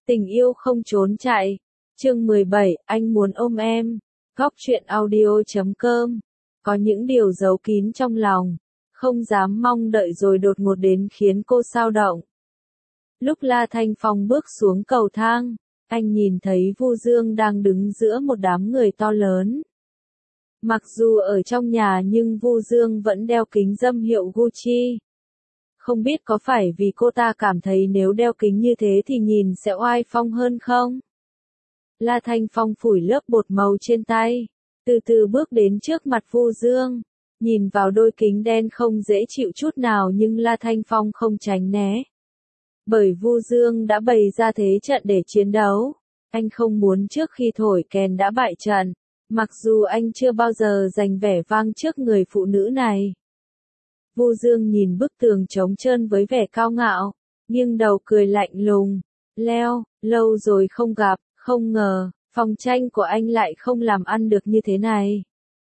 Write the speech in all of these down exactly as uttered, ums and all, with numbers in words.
Tình yêu không trốn chạy. Chương mười bảy, anh muốn ôm em. Góc truyện audio chấm com. Có những điều giấu kín trong lòng, không dám mong đợi rồi đột ngột đến khiến cô xao động. Lúc La Thanh Phong bước xuống cầu thang, anh nhìn thấy Vu Dương đang đứng giữa một đám người to lớn. Mặc dù ở trong nhà nhưng Vu Dương vẫn đeo kính râm hiệu Gucci. Không biết có phải vì cô ta cảm thấy nếu đeo kính như thế thì nhìn sẽ oai phong hơn không? La Thanh Phong phủi lớp bột màu trên tay, từ từ bước đến trước mặt Vu Dương, nhìn vào đôi kính đen không dễ chịu chút nào nhưng La Thanh Phong không tránh né. Bởi Vu Dương đã bày ra thế trận để chiến đấu, anh không muốn trước khi thổi kèn đã bại trận, mặc dù anh chưa bao giờ giành vẻ vang trước người phụ nữ này. Vu Dương nhìn bức tường trống trơn với vẻ cao ngạo, nghiêng đầu cười lạnh lùng. Leo, lâu rồi không gặp, không ngờ, phòng tranh của anh lại không làm ăn được như thế này.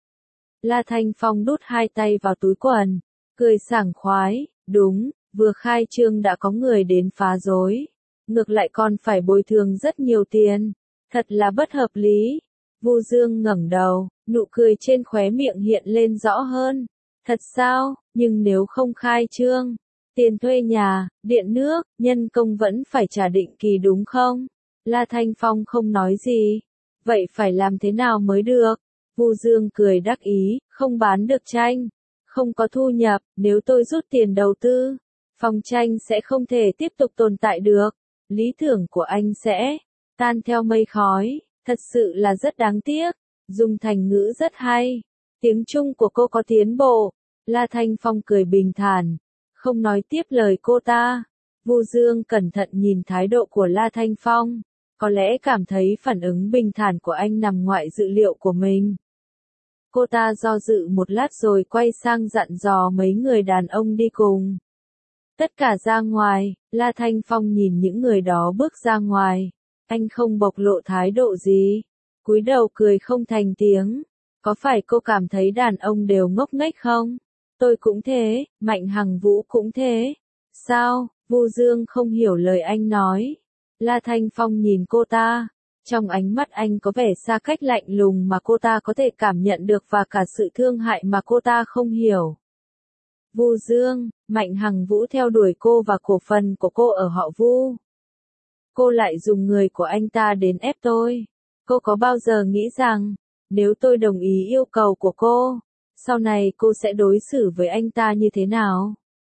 La Thanh Phong đút hai tay vào túi quần, cười sảng khoái, đúng, vừa khai trương đã có người đến phá rối. Ngược lại còn phải bồi thường rất nhiều tiền, thật là bất hợp lý. Vu Dương ngẩng đầu, nụ cười trên khóe miệng hiện lên rõ hơn. Thật sao, nhưng nếu không khai trương, tiền thuê nhà, điện nước, nhân công vẫn phải trả định kỳ đúng không? La Thanh Phong không nói gì. Vậy phải làm thế nào mới được? Vu Dương cười đắc ý, không bán được tranh, không có thu nhập, nếu tôi rút tiền đầu tư, phòng tranh sẽ không thể tiếp tục tồn tại được. Lý tưởng của anh sẽ tan theo mây khói, thật sự là rất đáng tiếc. Dùng thành ngữ rất hay. Tiếng Trung của cô có tiến bộ. La Thanh Phong cười bình thản, không nói tiếp lời cô ta. Vu Dương cẩn thận nhìn thái độ của La Thanh Phong, có lẽ cảm thấy phản ứng bình thản của anh nằm ngoại dự liệu của mình. Cô ta do dự một lát rồi quay sang dặn dò mấy người đàn ông đi cùng. Tất cả ra ngoài, La Thanh Phong nhìn những người đó bước ra ngoài, anh không bộc lộ thái độ gì, cúi đầu cười không thành tiếng. Có phải cô cảm thấy đàn ông đều ngốc nghếch không? Tôi cũng thế, Mạnh Hằng Vũ cũng thế. Sao? Vu Dương không hiểu lời anh nói. La Thanh Phong nhìn cô ta, trong ánh mắt anh có vẻ xa cách lạnh lùng mà cô ta có thể cảm nhận được và cả sự thương hại mà cô ta không hiểu. Vu Dương, Mạnh Hằng Vũ theo đuổi cô và cổ phần của cô ở họ Vu. Cô lại dùng người của anh ta đến ép tôi. Cô có bao giờ nghĩ rằng, nếu tôi đồng ý yêu cầu của cô, sau này cô sẽ đối xử với anh ta như thế nào?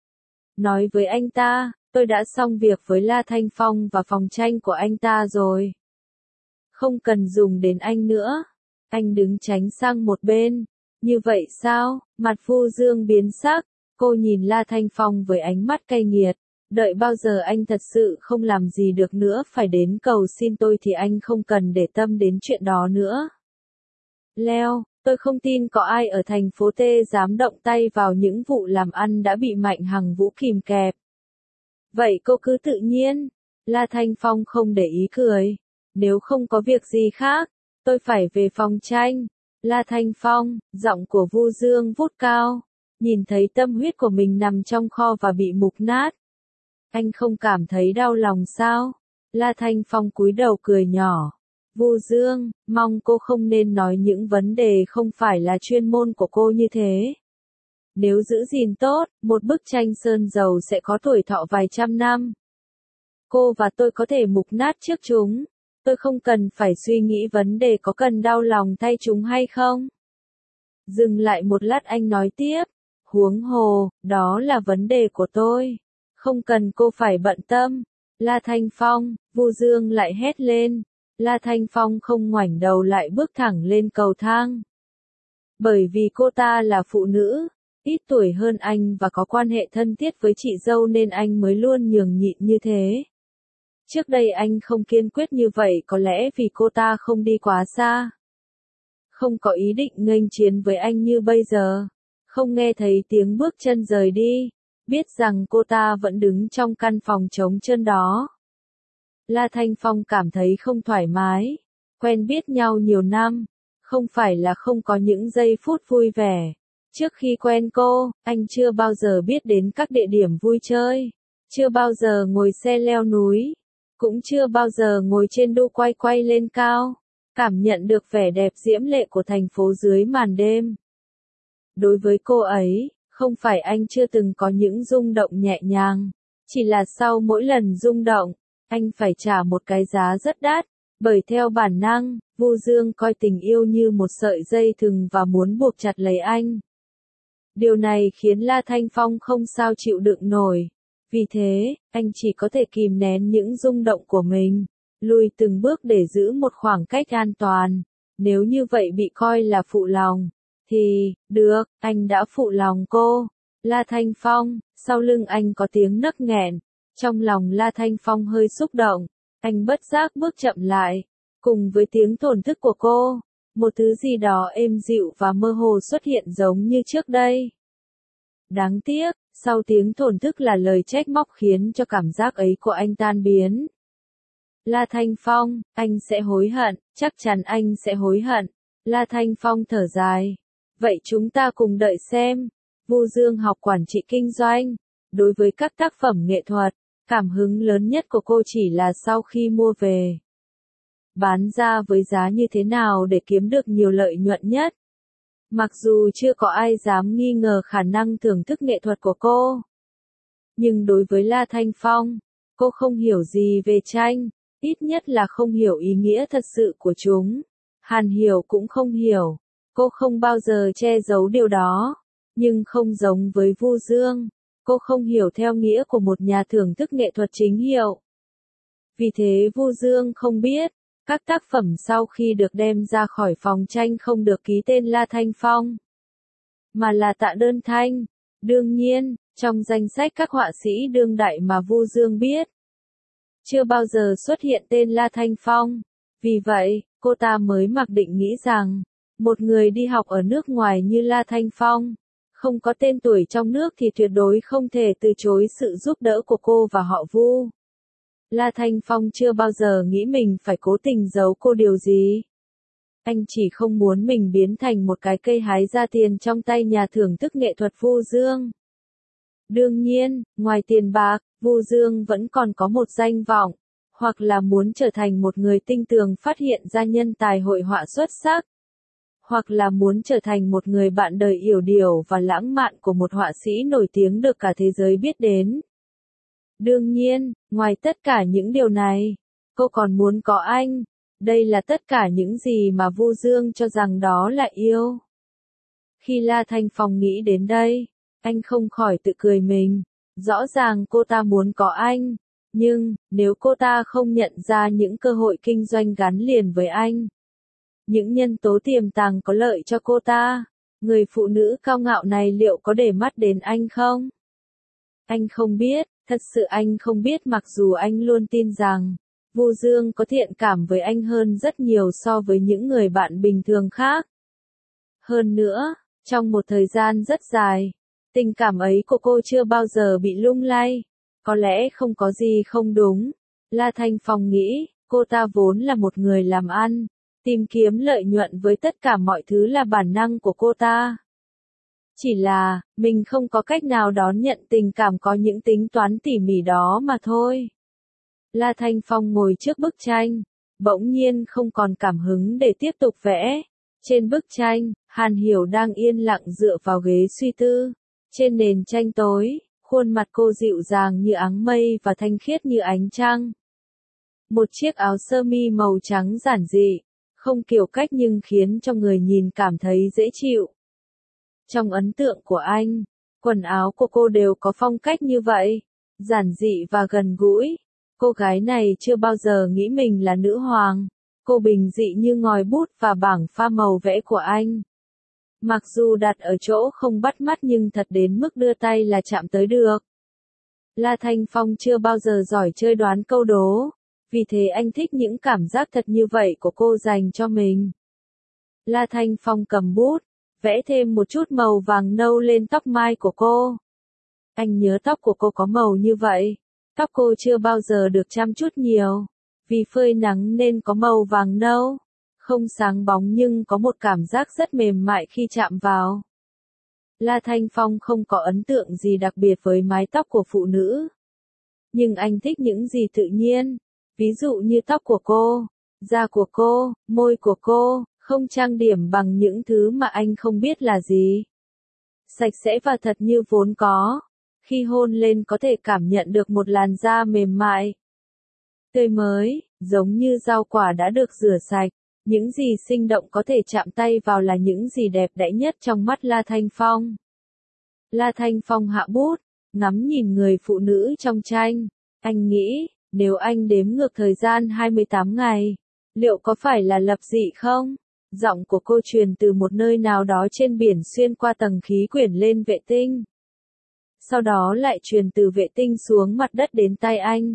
Nói với anh ta, tôi đã xong việc với La Thanh Phong và phòng tranh của anh ta rồi. Không cần dùng đến anh nữa. Anh đứng tránh sang một bên. Như vậy sao? Mặt Vu Dương biến sắc. Cô nhìn La Thanh Phong với ánh mắt cay nghiệt. Đợi bao giờ anh thật sự không làm gì được nữa phải đến cầu xin tôi thì anh không cần để tâm đến chuyện đó nữa. Leo, tôi không tin có ai ở thành phố T dám động tay vào những vụ làm ăn đã bị Mạnh Hằng Vũ kìm kẹp. Vậy cô cứ tự nhiên. La Thanh Phong không để ý cười. Nếu không có việc gì khác, tôi phải về phòng tranh. La Thanh Phong, giọng của Vu Dương vút cao. Nhìn thấy tâm huyết của mình nằm trong kho và bị mục nát. Anh không cảm thấy đau lòng sao? La Thanh Phong cúi đầu cười nhỏ. Vu Dương, mong cô không nên nói những vấn đề không phải là chuyên môn của cô như thế. Nếu giữ gìn tốt, một bức tranh sơn dầu sẽ có tuổi thọ vài trăm năm. Cô và tôi có thể mục nát trước chúng. Tôi không cần phải suy nghĩ vấn đề có cần đau lòng thay chúng hay không. Dừng lại một lát anh nói tiếp. Huống hồ, đó là vấn đề của tôi. Không cần cô phải bận tâm. La Thanh Phong, Vu Dương lại hét lên. La Thanh Phong không ngoảnh đầu lại bước thẳng lên cầu thang. Bởi vì cô ta là phụ nữ, ít tuổi hơn anh và có quan hệ thân thiết với chị dâu nên anh mới luôn nhường nhịn như thế. Trước đây anh không kiên quyết như vậy có lẽ vì cô ta không đi quá xa. Không có ý định nghênh chiến với anh như bây giờ. Không nghe thấy tiếng bước chân rời đi. Biết rằng cô ta vẫn đứng trong căn phòng trống trơn đó. La Thanh Phong cảm thấy không thoải mái. Quen biết nhau nhiều năm. Không phải là không có những giây phút vui vẻ. Trước khi quen cô, anh chưa bao giờ biết đến các địa điểm vui chơi. Chưa bao giờ ngồi xe leo núi. cũng chưa bao giờ ngồi trên đu quay quay lên cao, cảm nhận được vẻ đẹp diễm lệ của thành phố dưới màn đêm. Đối với cô ấy, không phải anh chưa từng có những rung động nhẹ nhàng, chỉ là sau mỗi lần rung động, anh phải trả một cái giá rất đắt, bởi theo bản năng, Vu Dương coi tình yêu như một sợi dây thừng và muốn buộc chặt lấy anh. Điều này khiến La Thanh Phong không sao chịu đựng nổi. Vì thế, anh chỉ có thể kìm nén những rung động của mình, lùi từng bước để giữ một khoảng cách an toàn. Nếu như vậy bị coi là phụ lòng, thì, được, anh đã phụ lòng cô. La Thanh Phong, sau lưng anh có tiếng nấc nghẹn, trong lòng La Thanh Phong hơi xúc động, anh bất giác bước chậm lại, cùng với tiếng thổn thức của cô, một thứ gì đó êm dịu và mơ hồ xuất hiện giống như trước đây. Đáng tiếc, sau tiếng thổn thức là lời trách móc khiến cho cảm giác ấy của anh tan biến. La Thanh Phong, anh sẽ hối hận, chắc chắn anh sẽ hối hận. La Thanh Phong thở dài. Vậy chúng ta cùng đợi xem. Vu Dương học quản trị kinh doanh. Đối với các tác phẩm nghệ thuật, cảm hứng lớn nhất của cô chỉ là sau khi mua về, bán ra với giá như thế nào để kiếm được nhiều lợi nhuận nhất. Mặc dù chưa có ai dám nghi ngờ khả năng thưởng thức nghệ thuật của cô, nhưng đối với La Thanh Phong, cô không hiểu gì về tranh, ít nhất là không hiểu ý nghĩa thật sự của chúng. Hàn Hiểu cũng không hiểu, cô không bao giờ che giấu điều đó, nhưng không giống với Vu Dương, cô không hiểu theo nghĩa của một nhà thưởng thức nghệ thuật chính hiệu. Vì thế Vu Dương không biết, các tác phẩm sau khi được đem ra khỏi phòng tranh không được ký tên La Thanh Phong, mà là Tạ Đơn Thanh. Đương nhiên, trong danh sách các họa sĩ đương đại mà Vu Dương biết, chưa bao giờ xuất hiện tên La Thanh Phong. Vì vậy, cô ta mới mặc định nghĩ rằng, một người đi học ở nước ngoài như La Thanh Phong, không có tên tuổi trong nước thì tuyệt đối không thể từ chối sự giúp đỡ của cô và họ Vu. La Thanh Phong chưa bao giờ nghĩ mình phải cố tình giấu cô điều gì. Anh chỉ không muốn mình biến thành một cái cây hái ra tiền trong tay nhà thưởng thức nghệ thuật Vu Dương. Đương nhiên, ngoài tiền bạc, Vu Dương vẫn còn có một danh vọng, hoặc là muốn trở thành một người tinh tường phát hiện ra nhân tài hội họa xuất sắc, hoặc là muốn trở thành một người bạn đời yểu điệu và lãng mạn của một họa sĩ nổi tiếng được cả thế giới biết đến. Đương nhiên, ngoài tất cả những điều này, cô còn muốn có anh. Đây là tất cả những gì mà Vu Dương cho rằng đó là yêu. Khi La Thanh Phong nghĩ đến đây, anh không khỏi tự cười mình. Rõ ràng cô ta muốn có anh, nhưng, nếu cô ta không nhận ra những cơ hội kinh doanh gắn liền với anh, những nhân tố tiềm tàng có lợi cho cô ta, người phụ nữ cao ngạo này liệu có để mắt đến anh không? Anh không biết, thật sự anh không biết, mặc dù anh luôn tin rằng, Vu Dương có thiện cảm với anh hơn rất nhiều so với những người bạn bình thường khác. Hơn nữa, trong một thời gian rất dài, tình cảm ấy của cô chưa bao giờ bị lung lay. Có lẽ không có gì không đúng. La Thanh Phong nghĩ, cô ta vốn là một người làm ăn, tìm kiếm lợi nhuận với tất cả mọi thứ là bản năng của cô ta. Chỉ là, mình không có cách nào đón nhận tình cảm có những tính toán tỉ mỉ đó mà thôi. La Thanh Phong ngồi trước bức tranh, bỗng nhiên không còn cảm hứng để tiếp tục vẽ. Trên bức tranh, Hàn Hiểu đang yên lặng dựa vào ghế suy tư. Trên nền tranh tối, khuôn mặt cô dịu dàng như áng mây và thanh khiết như ánh trăng. Một chiếc áo sơ mi màu trắng giản dị, không kiểu cách nhưng khiến cho người nhìn cảm thấy dễ chịu. Trong ấn tượng của anh, quần áo của cô đều có phong cách như vậy, giản dị và gần gũi. Cô gái này chưa bao giờ nghĩ mình là nữ hoàng. Cô bình dị như ngòi bút và bảng pha màu vẽ của anh. Mặc dù đặt ở chỗ không bắt mắt nhưng thật đến mức đưa tay là chạm tới được. La Thanh Phong chưa bao giờ giỏi chơi đoán câu đố, vì thế anh thích những cảm giác thật như vậy của cô dành cho mình. La Thanh Phong cầm bút, vẽ thêm một chút màu vàng nâu lên tóc mai của cô. Anh nhớ tóc của cô có màu như vậy. Tóc cô chưa bao giờ được chăm chút nhiều, vì phơi nắng nên có màu vàng nâu, không sáng bóng nhưng có một cảm giác rất mềm mại khi chạm vào. La Thanh Phong không có ấn tượng gì đặc biệt với mái tóc của phụ nữ, nhưng anh thích những gì tự nhiên, Ví dụ như tóc của cô, da của cô, môi của cô, không trang điểm bằng những thứ mà anh không biết là gì. Sạch sẽ và thật như vốn có. Khi hôn lên có thể cảm nhận được một làn da mềm mại, tươi mới, giống như rau quả đã được rửa sạch. Những gì sinh động có thể chạm tay vào là những gì đẹp đẽ nhất trong mắt La Thanh Phong. La Thanh Phong hạ bút, ngắm nhìn người phụ nữ trong tranh. Anh nghĩ, nếu anh đếm ngược thời gian hai mươi tám ngày, liệu có phải là lập dị không? Giọng của cô truyền từ một nơi nào đó trên biển xuyên qua tầng khí quyển lên vệ tinh. Sau đó lại truyền từ vệ tinh xuống mặt đất đến tai anh.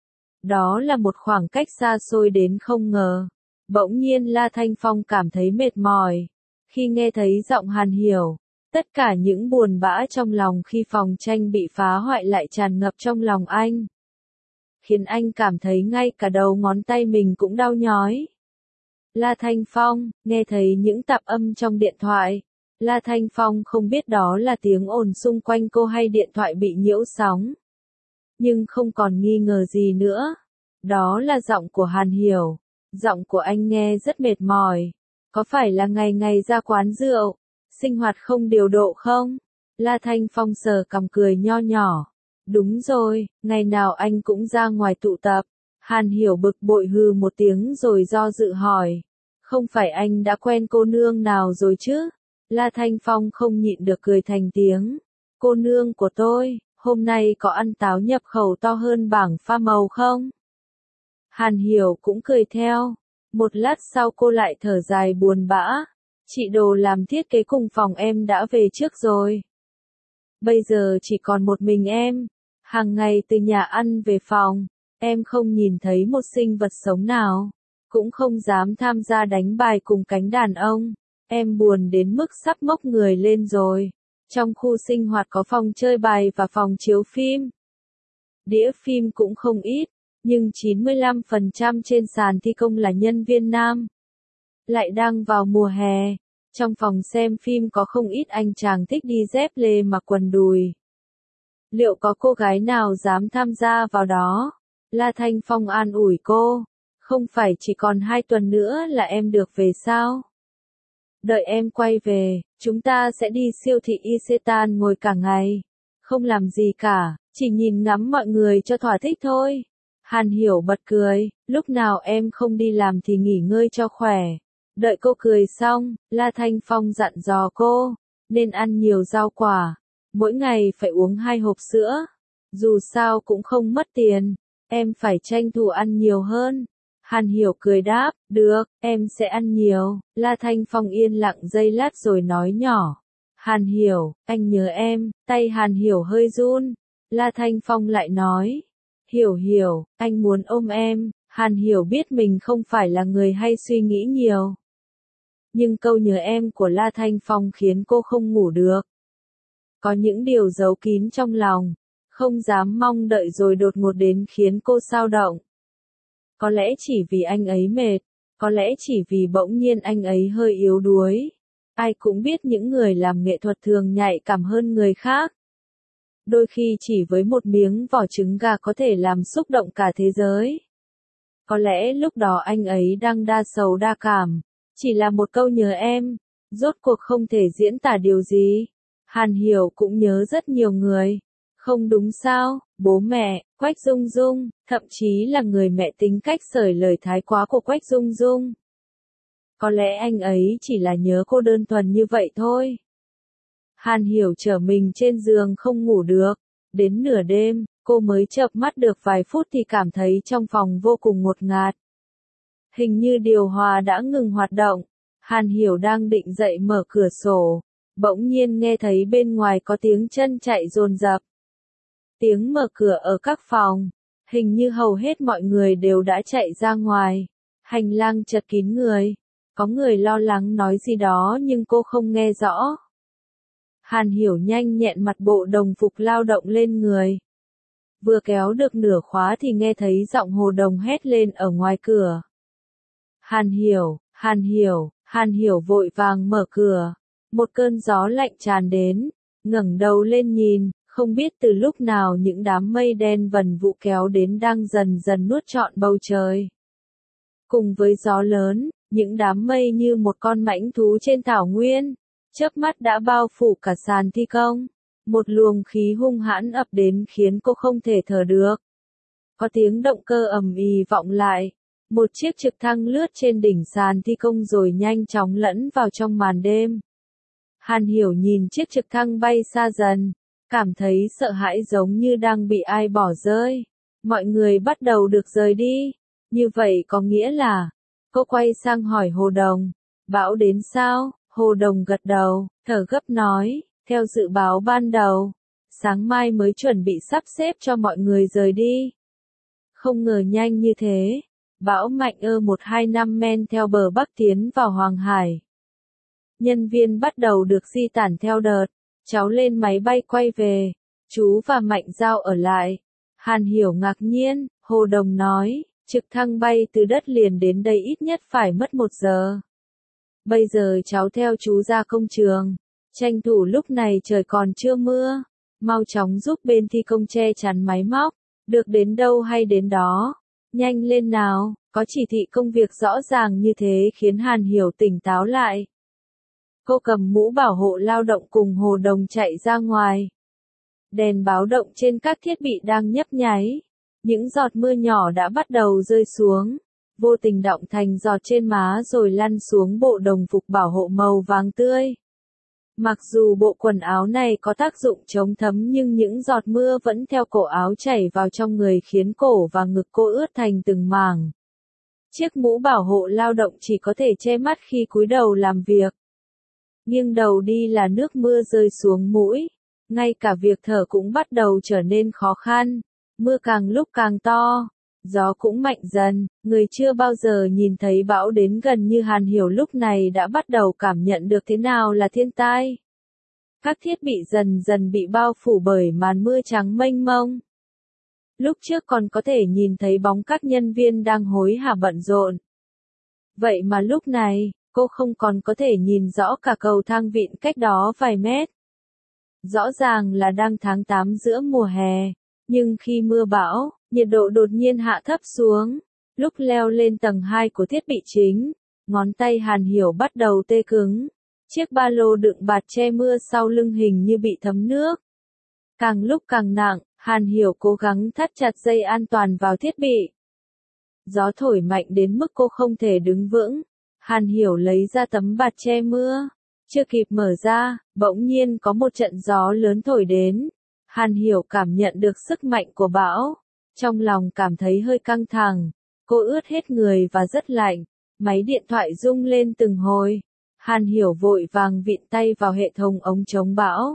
Đó là một khoảng cách xa xôi đến không ngờ. Bỗng nhiên La Thanh Phong cảm thấy mệt mỏi. Khi nghe thấy giọng Hàn Hiểu, tất cả những buồn bã trong lòng khi phòng tranh bị phá hoại lại tràn ngập trong lòng anh. Khiến anh cảm thấy ngay cả đầu ngón tay mình cũng đau nhói. La Thanh Phong, nghe thấy những tạp âm trong điện thoại. La Thanh Phong không biết đó là tiếng ồn xung quanh cô hay điện thoại bị nhiễu sóng. Nhưng không còn nghi ngờ gì nữa. Đó là giọng của Hàn Hiểu. Giọng của anh nghe rất mệt mỏi. Có phải là ngày ngày ra quán rượu, sinh hoạt không điều độ không? La Thanh Phong sờ cằm cười nho nhỏ. Đúng rồi, ngày nào anh cũng ra ngoài tụ tập. Hàn Hiểu bực bội hừ một tiếng rồi do dự hỏi. Không phải anh đã quen cô nương nào rồi chứ? La Thanh Phong không nhịn được cười thành tiếng. Cô nương của tôi, hôm nay có ăn táo nhập khẩu to hơn bảng pha màu không? Hàn Hiểu cũng cười theo. Một lát sau cô lại thở dài buồn bã. Chị Đồ làm thiết kế cùng phòng em đã về trước rồi. Bây giờ chỉ còn một mình em. Hàng ngày từ nhà ăn về phòng, em không nhìn thấy một sinh vật sống nào. Cũng không dám tham gia đánh bài cùng cánh đàn ông. Em buồn đến mức sắp mốc người lên rồi. Trong khu sinh hoạt có phòng chơi bài và phòng chiếu phim. Đĩa phim cũng không ít, nhưng chín mươi lăm phần trăm trên sàn thi công là nhân viên nam. Lại đang vào mùa hè, trong phòng xem phim có không ít anh chàng thích đi dép lê mặc quần đùi. Liệu có cô gái nào dám tham gia vào đó? La Thanh Phong an ủi cô. Không phải chỉ còn hai tuần nữa là em được về sao? Đợi em quay về, chúng ta sẽ đi siêu thị Isetan ngồi cả ngày. Không làm gì cả, chỉ nhìn ngắm mọi người cho thỏa thích thôi. Hàn Hiểu bật cười, lúc nào em không đi làm thì nghỉ ngơi cho khỏe. Đợi cô cười xong, La Thanh Phong dặn dò cô, nên ăn nhiều rau quả. Mỗi ngày phải uống hai hộp sữa. Dù sao cũng không mất tiền, em phải tranh thủ ăn nhiều hơn. Hàn Hiểu cười đáp, được, em sẽ ăn nhiều. La Thanh Phong yên lặng giây lát rồi nói nhỏ. Hàn Hiểu, anh nhớ em. Tay Hàn Hiểu hơi run. La Thanh Phong lại nói. Hiểu Hiểu, anh muốn ôm em. Hàn Hiểu biết mình không phải là người hay suy nghĩ nhiều. Nhưng câu nhớ em của La Thanh Phong khiến cô không ngủ được. Có những điều giấu kín trong lòng, không dám mong đợi rồi đột ngột đến khiến cô xao động. Có lẽ chỉ vì anh ấy mệt, có lẽ chỉ vì bỗng nhiên anh ấy hơi yếu đuối. Ai cũng biết những người làm nghệ thuật thường nhạy cảm hơn người khác. Đôi khi chỉ với một miếng vỏ trứng gà có thể làm xúc động cả thế giới. Có lẽ lúc đó anh ấy đang đa sầu đa cảm, chỉ là một câu nhớ em, rốt cuộc không thể diễn tả điều gì. Hàn Hiểu cũng nhớ rất nhiều người. Không đúng sao, bố mẹ, Quách Dung Dung, thậm chí là người mẹ tính cách sởi lời thái quá của Quách Dung Dung. Có lẽ anh ấy chỉ là nhớ cô đơn thuần như vậy thôi. Hàn Hiểu trở mình trên giường không ngủ được. Đến nửa đêm, cô mới chợp mắt được vài phút thì cảm thấy trong phòng vô cùng ngột ngạt. Hình như điều hòa đã ngừng hoạt động. Hàn Hiểu đang định dậy mở cửa sổ. Bỗng nhiên nghe thấy bên ngoài có tiếng chân chạy dồn dập. Tiếng mở cửa ở các phòng. Hình như hầu hết mọi người đều đã chạy ra ngoài. Hành lang chật kín người. Có người lo lắng nói gì đó nhưng cô không nghe rõ. Hàn Hiểu nhanh nhẹn mặc bộ đồng phục lao động lên người. Vừa kéo được nửa khóa thì nghe thấy giọng Hồ Đồng hét lên ở ngoài cửa. Hàn Hiểu, Hàn Hiểu, Hàn Hiểu vội vàng mở cửa. Một cơn gió lạnh tràn đến, ngẩng đầu lên nhìn, Không biết từ lúc nào những đám mây đen vần vụ kéo đến đang dần dần nuốt trọn bầu trời. Cùng với gió lớn, những đám mây như một con mãnh thú trên thảo nguyên, chớp mắt đã bao phủ cả sàn thi công. Một luồng khí hung hãn ập đến khiến cô không thể thở được. Có tiếng động cơ ầm ĩ vọng lại. Một chiếc trực thăng lướt trên đỉnh sàn thi công rồi nhanh chóng lẫn vào trong màn đêm. Hàn Hiểu nhìn chiếc trực thăng bay xa dần, cảm thấy sợ hãi giống như đang bị ai bỏ rơi. Mọi người bắt đầu được rời đi. Như vậy có nghĩa là, cô quay sang hỏi Hồ Đồng, bão đến sao? Hồ Đồng gật đầu, thở gấp nói, theo dự báo ban đầu, sáng mai mới chuẩn bị sắp xếp cho mọi người rời đi. Không ngờ nhanh như thế, bão mạnh ơ một hai năm men theo bờ bắc tiến vào Hoàng Hải. Nhân viên bắt đầu được di tản theo đợt, cháu lên máy bay quay về, chú và Mạnh Giao ở lại. Hàn Hiểu ngạc nhiên, Hồ Đồng nói, trực thăng bay từ đất liền đến đây ít nhất phải mất một giờ. Bây giờ cháu theo chú ra công trường, tranh thủ lúc này trời còn chưa mưa, mau chóng giúp bên thi công che chắn máy móc, được đến đâu hay đến đó, nhanh lên nào, có chỉ thị công việc rõ ràng như thế khiến Hàn Hiểu tỉnh táo lại. Cô cầm mũ bảo hộ lao động cùng Hồ Đồng chạy ra ngoài. Đèn báo động trên các thiết bị đang nhấp nháy, những giọt mưa nhỏ đã bắt đầu rơi xuống. Vô tình đọng thành giọt trên má rồi lăn xuống bộ đồng phục bảo hộ màu vàng tươi. Mặc dù bộ quần áo này có tác dụng chống thấm nhưng những giọt mưa vẫn theo cổ áo chảy vào trong người khiến cổ và ngực cô ướt thành từng mảng. Chiếc mũ bảo hộ lao động chỉ có thể che mắt khi cúi đầu làm việc. Nghiêng đầu đi là nước mưa rơi xuống mũi. Ngay cả việc thở cũng bắt đầu trở nên khó khăn. Mưa càng lúc càng to. Gió cũng mạnh dần, người chưa bao giờ nhìn thấy bão đến gần như Hàn Hiểu lúc này đã bắt đầu cảm nhận được thế nào là thiên tai. Các thiết bị dần dần bị bao phủ bởi màn mưa trắng mênh mông. Lúc trước còn có thể nhìn thấy bóng các nhân viên đang hối hả bận rộn. Vậy mà lúc này, cô không còn có thể nhìn rõ cả cầu thang vịn cách đó vài mét. Rõ ràng là đang tháng tám giữa mùa hè, nhưng khi mưa bão, nhiệt độ đột nhiên hạ thấp xuống. Lúc leo lên tầng hai của thiết bị chính, ngón tay Hàn Hiểu bắt đầu tê cứng. Chiếc ba lô đựng bạt che mưa sau lưng hình như bị thấm nước. Càng lúc càng nặng, Hàn Hiểu cố gắng thắt chặt dây an toàn vào thiết bị. Gió thổi mạnh đến mức cô không thể đứng vững. Hàn Hiểu lấy ra tấm bạt che mưa. Chưa kịp mở ra, bỗng nhiên có một trận gió lớn thổi đến. Hàn Hiểu cảm nhận được sức mạnh của bão. Trong lòng cảm thấy hơi căng thẳng. Cô ướt hết người và rất lạnh. Máy điện thoại rung lên từng hồi. Hàn Hiểu vội vàng vịn tay vào hệ thống ống chống bão.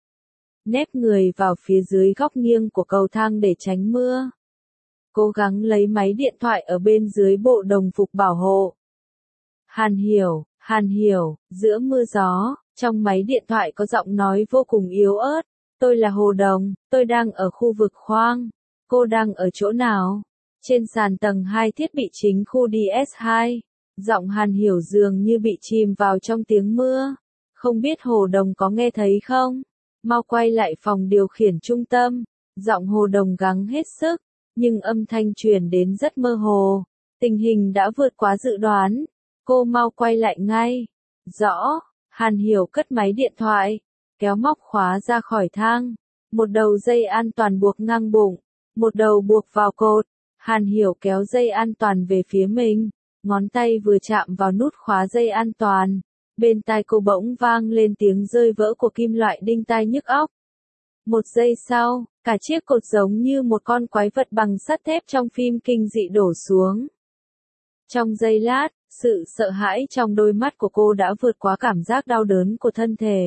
Nép người vào phía dưới góc nghiêng của cầu thang để tránh mưa. Cố gắng lấy máy điện thoại ở bên dưới bộ đồng phục bảo hộ. Hàn Hiểu, Hàn Hiểu, giữa mưa gió, trong máy điện thoại có giọng nói vô cùng yếu ớt. Tôi là Hồ Đồng, tôi đang ở khu vực khoang. Cô đang ở chỗ nào? Trên sàn tầng hai thiết bị chính khu D S hai. Giọng Hàn Hiểu dường như bị chìm vào trong tiếng mưa. Không biết Hồ Đồng có nghe thấy không? Mau quay lại phòng điều khiển trung tâm. Giọng Hồ Đồng gắng hết sức, nhưng âm thanh truyền đến rất mơ hồ. Tình hình đã vượt quá dự đoán. Cô mau quay lại ngay. Rõ. Hàn Hiểu cất máy điện thoại, kéo móc khóa ra khỏi thang. Một đầu dây an toàn buộc ngang bụng, một đầu buộc vào cột. Hàn Hiểu kéo dây an toàn về phía mình. Ngón tay vừa chạm vào nút khóa dây an toàn. Bên tai cô bỗng vang lên tiếng rơi vỡ của kim loại đinh tai nhức óc. Một giây sau, cả chiếc cột giống như một con quái vật bằng sắt thép trong phim kinh dị đổ xuống. Trong giây lát, sự sợ hãi trong đôi mắt của cô đã vượt quá cảm giác đau đớn của thân thể.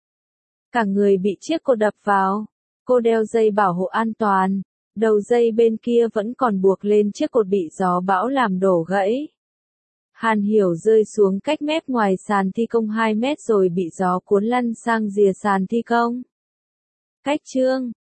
Cả người bị chiếc cột đập vào. Cô đeo dây bảo hộ an toàn. Đầu dây bên kia vẫn còn buộc lên chiếc cột bị gió bão làm đổ gãy. Hàn Hiểu rơi xuống cách mép ngoài sàn thi công hai mét rồi bị gió cuốn lăn sang rìa sàn thi công. Cách chương